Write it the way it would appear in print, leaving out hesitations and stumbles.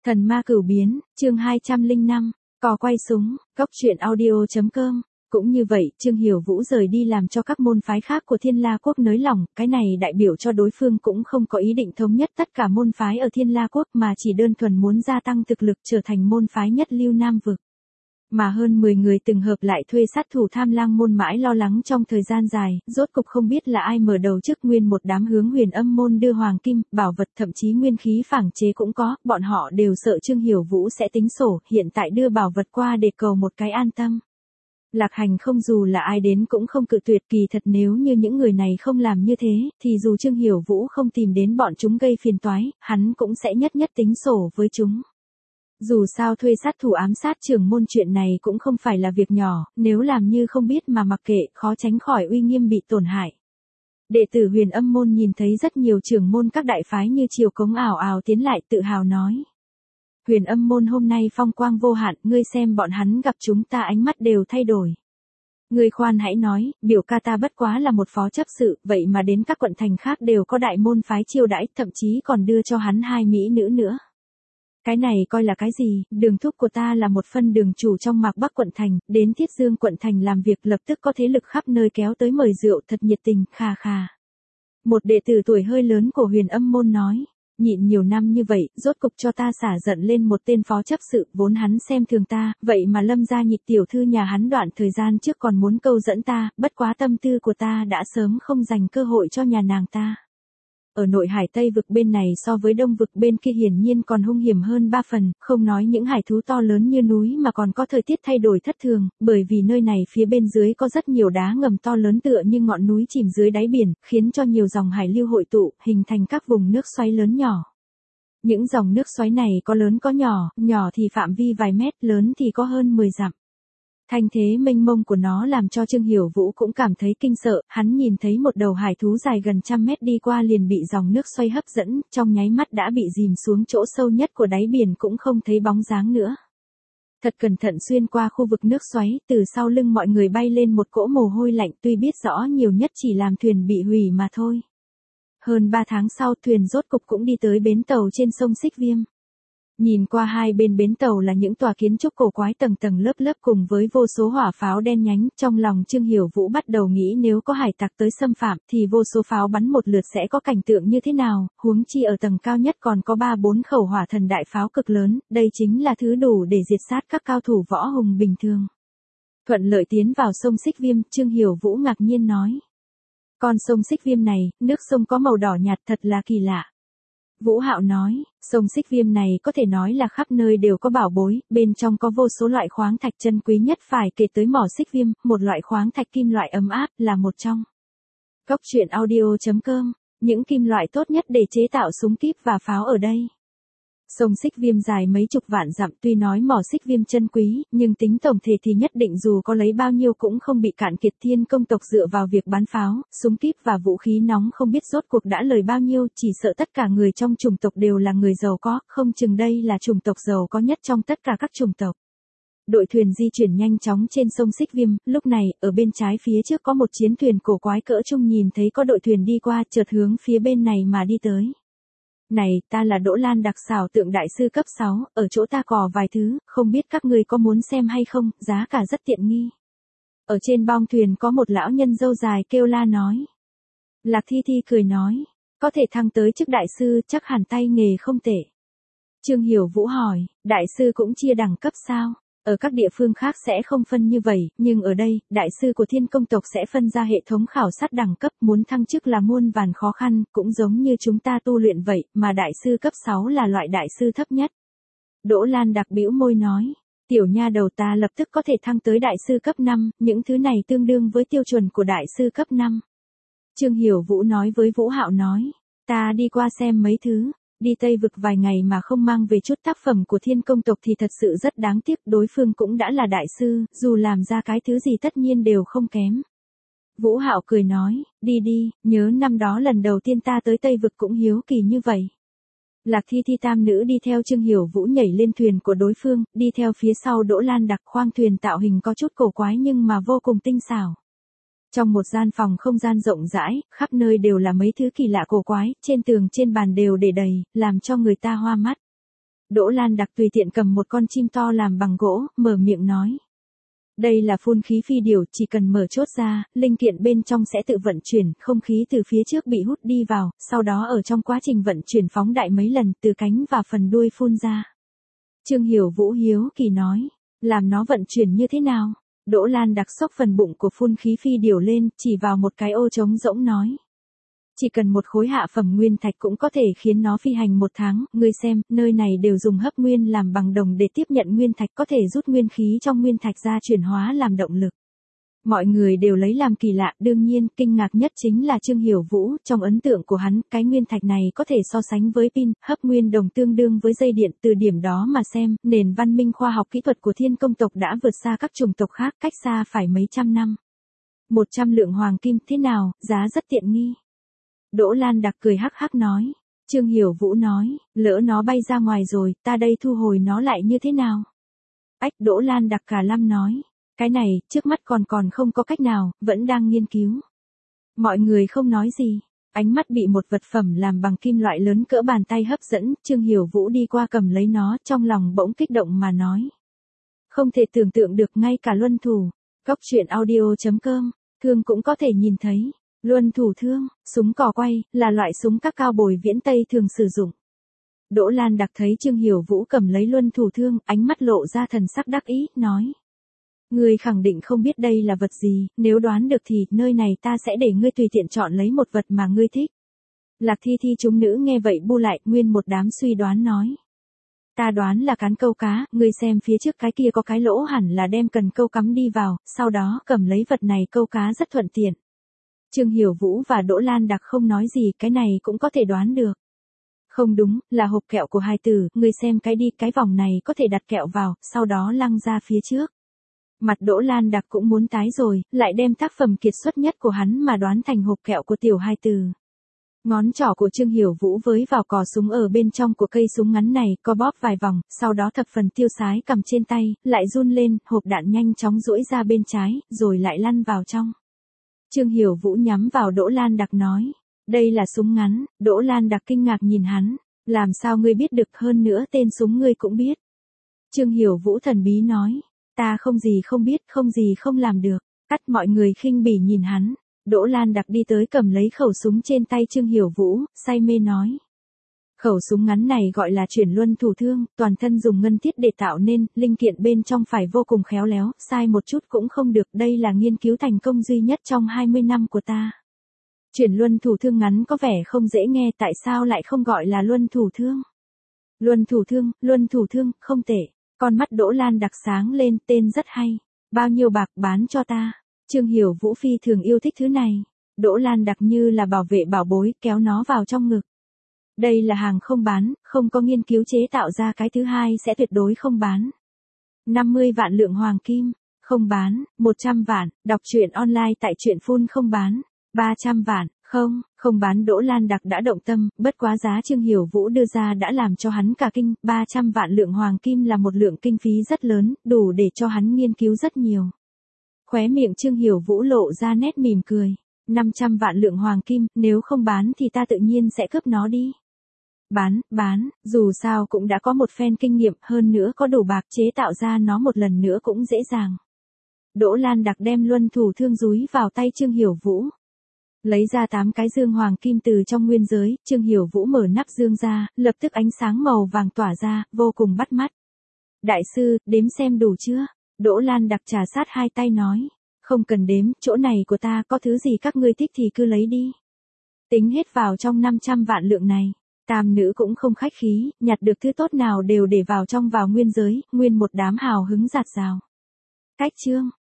Thần ma cửu biến, chương 205, cò quay súng, góc truyện audio.com. Cũng như vậy, Trương Hiểu Vũ rời đi làm cho các môn phái khác của Thiên La Quốc nới lỏng, cái này đại biểu cho đối phương cũng không có ý định thống nhất tất cả môn phái ở Thiên La Quốc mà chỉ đơn thuần muốn gia tăng thực lực trở thành môn phái nhất lưu Nam vực. Mà hơn 10 người từng hợp lại thuê sát thủ Tham Lang môn mãi lo lắng trong thời gian dài, rốt cục không biết là ai mở đầu trước nguyên một đám hướng Huyền Âm môn đưa hoàng kim, bảo vật thậm chí nguyên khí phảng chế cũng có, bọn họ đều sợ Trương Hiểu Vũ sẽ tính sổ, hiện tại đưa bảo vật qua để cầu một cái an tâm. Lạc Hành không dù là ai đến cũng không cự tuyệt, kỳ thật nếu như những người này không làm như thế, thì dù Trương Hiểu Vũ không tìm đến bọn chúng gây phiền toái, hắn cũng sẽ nhất tính sổ với chúng. Dù sao thuê sát thủ ám sát trưởng môn chuyện này cũng không phải là việc nhỏ, nếu làm như không biết mà mặc kệ, khó tránh khỏi uy nghiêm bị tổn hại. Đệ tử Huyền Âm môn nhìn thấy rất nhiều trưởng môn các đại phái như Triều Cống ảo ảo tiến lại tự hào nói. Huyền Âm môn hôm nay phong quang vô hạn, ngươi xem bọn hắn gặp chúng ta ánh mắt đều thay đổi. Ngươi khoan hãy nói, biểu ca ta bất quá là một phó chấp sự, vậy mà đến các quận thành khác đều có đại môn phái chiêu đãi, thậm chí còn đưa cho hắn 2 mỹ nữ nữa. Cái này coi là cái gì, đường thúc của ta là một phân đường chủ trong Mạc Bắc quận thành, đến Thiết Dương quận thành làm việc lập tức có thế lực khắp nơi kéo tới mời rượu, thật nhiệt tình, khà khà. Một đệ tử tuổi hơi lớn của Huyền Âm môn nói, nhịn nhiều năm như vậy, rốt cục cho ta xả giận lên một tên phó chấp sự, vốn hắn xem thường ta, vậy mà Lâm gia Nhị tiểu thư nhà hắn đoạn thời gian trước còn muốn câu dẫn ta, bất quá tâm tư của ta đã sớm không dành cơ hội cho nhà nàng ta. Ở nội hải Tây vực bên này so với Đông vực bên kia hiển nhiên còn hung hiểm hơn 3 phần, không nói những hải thú to lớn như núi mà còn có thời tiết thay đổi thất thường, bởi vì nơi này phía bên dưới có rất nhiều đá ngầm to lớn tựa như ngọn núi chìm dưới đáy biển, khiến cho nhiều dòng hải lưu hội tụ, hình thành các vùng nước xoáy lớn nhỏ. Những dòng nước xoáy này có lớn có nhỏ, nhỏ thì phạm vi vài mét, lớn thì có hơn 10 dặm. Thanh thế mênh mông của nó làm cho Trương Hiểu Vũ cũng cảm thấy kinh sợ, hắn nhìn thấy một đầu hải thú dài gần 100 mét đi qua liền bị dòng nước xoay hấp dẫn, trong nháy mắt đã bị dìm xuống chỗ sâu nhất của đáy biển cũng không thấy bóng dáng nữa. Thật cẩn thận xuyên qua khu vực nước xoáy, từ sau lưng mọi người bay lên một cỗ mồ hôi lạnh, tuy biết rõ nhiều nhất chỉ làm thuyền bị hủy mà thôi. Hơn 3 tháng sau thuyền rốt cục cũng đi tới bến tàu trên sông Xích Viêm. Nhìn qua hai bên bến tàu là những tòa kiến trúc cổ quái tầng tầng lớp lớp cùng với vô số hỏa pháo đen nhánh, trong lòng Trương Hiểu Vũ bắt đầu nghĩ nếu có hải tặc tới xâm phạm thì vô số pháo bắn một lượt sẽ có cảnh tượng như thế nào, huống chi ở tầng cao nhất còn có 3-4 khẩu hỏa thần đại pháo cực lớn, đây chính là thứ đủ để diệt sát các cao thủ võ hùng bình thường. Thuận lợi tiến vào sông Xích Viêm, Trương Hiểu Vũ ngạc nhiên nói. Con sông Xích Viêm này, nước sông có màu đỏ nhạt thật là kỳ lạ. Vũ Hạo nói, sông Xích Viêm này có thể nói là khắp nơi đều có bảo bối, bên trong có vô số loại khoáng thạch chân quý nhất phải kể tới mỏ Xích Viêm, một loại khoáng thạch kim loại ấm áp là một trong. Góc truyện audio.com, những kim loại tốt nhất để chế tạo súng kíp và pháo ở đây. Sông Xích Viêm dài mấy chục vạn dặm, tuy nói mỏ Xích Viêm chân quý, nhưng tính tổng thể thì nhất định dù có lấy bao nhiêu cũng không bị cạn kiệt. Thiên công tộc dựa vào việc bán pháo, súng kíp và vũ khí nóng không biết rốt cuộc đã lời bao nhiêu, chỉ sợ tất cả người trong chủng tộc đều là người giàu có, không chừng đây là chủng tộc giàu có nhất trong tất cả các chủng tộc. Đội thuyền di chuyển nhanh chóng trên sông Xích Viêm, lúc này, ở bên trái phía trước có một chiến thuyền cổ quái cỡ trung nhìn thấy có đội thuyền đi qua, chợt hướng phía bên này mà đi tới. Này, ta là Đỗ Lan đặc xảo tượng đại sư cấp 6, ở chỗ ta có vài thứ, không biết các người có muốn xem hay không, giá cả rất tiện nghi. Ở trên bong thuyền có một lão nhân râu dài kêu la nói. Lạc Thi Thi cười nói, có thể thăng tới chức đại sư, chắc hẳn tay nghề không tệ. Trương Hiểu Vũ hỏi, đại sư cũng chia đẳng cấp sao? Ở các địa phương khác sẽ không phân như vậy, nhưng ở đây, đại sư của Thiên công tộc sẽ phân ra hệ thống khảo sát đẳng cấp, muốn thăng chức là muôn vàn khó khăn, cũng giống như chúng ta tu luyện vậy, mà đại sư cấp 6 là loại đại sư thấp nhất. Đỗ Lan đặc bĩu môi nói, tiểu nha đầu ta lập tức có thể thăng tới đại sư cấp 5, những thứ này tương đương với tiêu chuẩn của đại sư cấp 5. Trương Hiểu Vũ nói với Vũ Hạo nói, ta đi qua xem mấy thứ. Đi Tây vực vài ngày mà không mang về chút tác phẩm của Thiên công tộc thì thật sự rất đáng tiếc, đối phương cũng đã là đại sư, dù làm ra cái thứ gì tất nhiên đều không kém. Vũ Hạo cười nói, đi đi, nhớ năm đó lần đầu tiên ta tới Tây vực cũng hiếu kỳ như vậy. Lạc Thi Thi tam nữ đi theo Trương Hiểu Vũ nhảy lên thuyền của đối phương, đi theo phía sau Đỗ Lan đặc. Khoang thuyền tạo hình có chút cổ quái nhưng mà vô cùng tinh xảo. Trong một gian phòng không gian rộng rãi, khắp nơi đều là mấy thứ kỳ lạ cổ quái, trên tường trên bàn đều để đầy, làm cho người ta hoa mắt. Đỗ Lan Đặc tùy tiện cầm một con chim to làm bằng gỗ, mở miệng nói. Đây là phun khí phi điều, chỉ cần mở chốt ra, linh kiện bên trong sẽ tự vận chuyển, không khí từ phía trước bị hút đi vào, sau đó ở trong quá trình vận chuyển phóng đại mấy lần từ cánh và phần đuôi phun ra. Trương Hiểu Vũ hiếu kỳ nói, làm nó vận chuyển như thế nào? Đỗ Lan Đặc xốc phần bụng của phun khí phi điều lên, chỉ vào một cái ô trống rỗng nói. Chỉ cần một khối hạ phẩm nguyên thạch cũng có thể khiến nó phi hành 1 tháng, ngươi xem, nơi này đều dùng hấp nguyên làm bằng đồng để tiếp nhận nguyên thạch, có thể rút nguyên khí trong nguyên thạch ra chuyển hóa làm động lực. Mọi người đều lấy làm kỳ lạ, đương nhiên, kinh ngạc nhất chính là Trương Hiểu Vũ, trong ấn tượng của hắn, cái nguyên thạch này có thể so sánh với pin, hấp nguyên đồng tương đương với dây điện, từ điểm đó mà xem, nền văn minh khoa học kỹ thuật của Thiên Công tộc đã vượt xa các chủng tộc khác, cách xa phải mấy trăm năm. 100 lượng hoàng kim, thế nào, giá rất tiện nghi. Đỗ Lan Đặc cười hắc hắc nói. Trương Hiểu Vũ nói, lỡ nó bay ra ngoài rồi, ta đây thu hồi nó lại như thế nào? Ách, Đỗ Lan Đặc cả lâm nói. Cái này, trước mắt còn không có cách nào, vẫn đang nghiên cứu. Mọi người không nói gì. Ánh mắt bị một vật phẩm làm bằng kim loại lớn cỡ bàn tay hấp dẫn, Trương Hiểu Vũ đi qua cầm lấy nó, trong lòng bỗng kích động mà nói. Không thể tưởng tượng được, ngay cả luân thủ. Góc truyện audio.com, thương cũng có thể nhìn thấy. Luân thủ thương, súng cò quay, là loại súng các cao bồi viễn Tây thường sử dụng. Đỗ Lan Đặc thấy Trương Hiểu Vũ cầm lấy luân thủ thương, ánh mắt lộ ra thần sắc đắc ý, nói. Ngươi khẳng định không biết đây là vật gì, nếu đoán được thì, nơi này ta sẽ để ngươi tùy tiện chọn lấy một vật mà ngươi thích. Lạc Thi Thi chúng nữ nghe vậy bu lại, nguyên một đám suy đoán nói. Ta đoán là cán câu cá, ngươi xem phía trước cái kia có cái lỗ hẳn là đem cần câu cắm đi vào, sau đó cầm lấy vật này câu cá rất thuận tiện. Trương Hiểu Vũ và Đỗ Lan Đặc không nói gì, cái này cũng có thể đoán được. Không đúng, là hộp kẹo của hài tử, ngươi xem cái đi, cái vòng này có thể đặt kẹo vào, sau đó lăng ra phía trước. Mặt Đỗ Lan Đặc cũng muốn tái rồi, lại đem tác phẩm kiệt xuất nhất của hắn mà đoán thành hộp kẹo của tiểu hài tử. Ngón trỏ của Trương Hiểu Vũ với vào cò súng ở bên trong của cây súng ngắn này, co bóp vài vòng, sau đó thập phần tiêu sái cầm trên tay, lại run lên, hộp đạn nhanh chóng duỗi ra bên trái, rồi lại lăn vào trong. Trương Hiểu Vũ nhắm vào Đỗ Lan Đặc nói, đây là súng ngắn. Đỗ Lan Đặc kinh ngạc nhìn hắn, làm sao ngươi biết được, hơn nữa tên súng ngươi cũng biết. Trương Hiểu Vũ thần bí nói, ta không gì không biết, không gì không làm được. Cắt, mọi người khinh bỉ nhìn hắn. Đỗ Lan Đặc đi tới cầm lấy khẩu súng trên tay Trương Hiểu Vũ, say mê nói. Khẩu súng ngắn này gọi là chuyển luân thủ thương, toàn thân dùng ngân thiết để tạo nên, linh kiện bên trong phải vô cùng khéo léo, sai một chút cũng không được, đây là nghiên cứu thành công duy nhất trong 20 năm của ta. Chuyển luân thủ thương ngắn có vẻ không dễ nghe, tại sao lại không gọi là luân thủ thương? Luân thủ thương, không tệ. Con mắt Đỗ Lan Đặc sáng lên, tên rất hay. Bao nhiêu bạc bán cho ta? Trương Hiểu Vũ phi thường yêu thích thứ này. Đỗ Lan Đặc như là bảo vệ bảo bối, kéo nó vào trong ngực. Đây là hàng không bán, không có nghiên cứu chế tạo ra, cái thứ hai sẽ tuyệt đối không bán. 50 vạn lượng hoàng kim, không bán. 100 vạn, đọc truyện online tại truyện phun không bán. 300 vạn, không bán. Đỗ Lan Đặc đã động tâm, bất quá giá Trương Hiểu Vũ đưa ra đã làm cho hắn cả kinh, 300 vạn lượng hoàng kim là một lượng kinh phí rất lớn, đủ để cho hắn nghiên cứu rất nhiều. Khóe miệng Trương Hiểu Vũ lộ ra nét mỉm cười. 500 vạn lượng hoàng kim, nếu không bán thì ta tự nhiên sẽ cướp nó đi. Bán, dù sao cũng đã có một phen kinh nghiệm, hơn nữa có đủ bạc chế tạo ra nó một lần nữa cũng dễ dàng. Đỗ Lan Đặc đem luân thủ thương dúi vào tay Trương Hiểu Vũ. Lấy ra 8 cái dương hoàng kim từ trong nguyên giới, Trương Hiểu Vũ mở nắp dương ra, lập tức ánh sáng màu vàng tỏa ra, vô cùng bắt mắt. Đại sư, đếm xem đủ chưa? Đỗ Lan Đặc trà sát hai tay nói. Không cần đếm, chỗ này của ta, có thứ gì các ngươi thích thì cứ lấy đi. Tính hết vào trong 500 vạn lượng này. Tam nữ cũng không khách khí, nhặt được thứ tốt nào đều để vào trong vào nguyên giới, nguyên một đám hào hứng giạt rào. Cách chương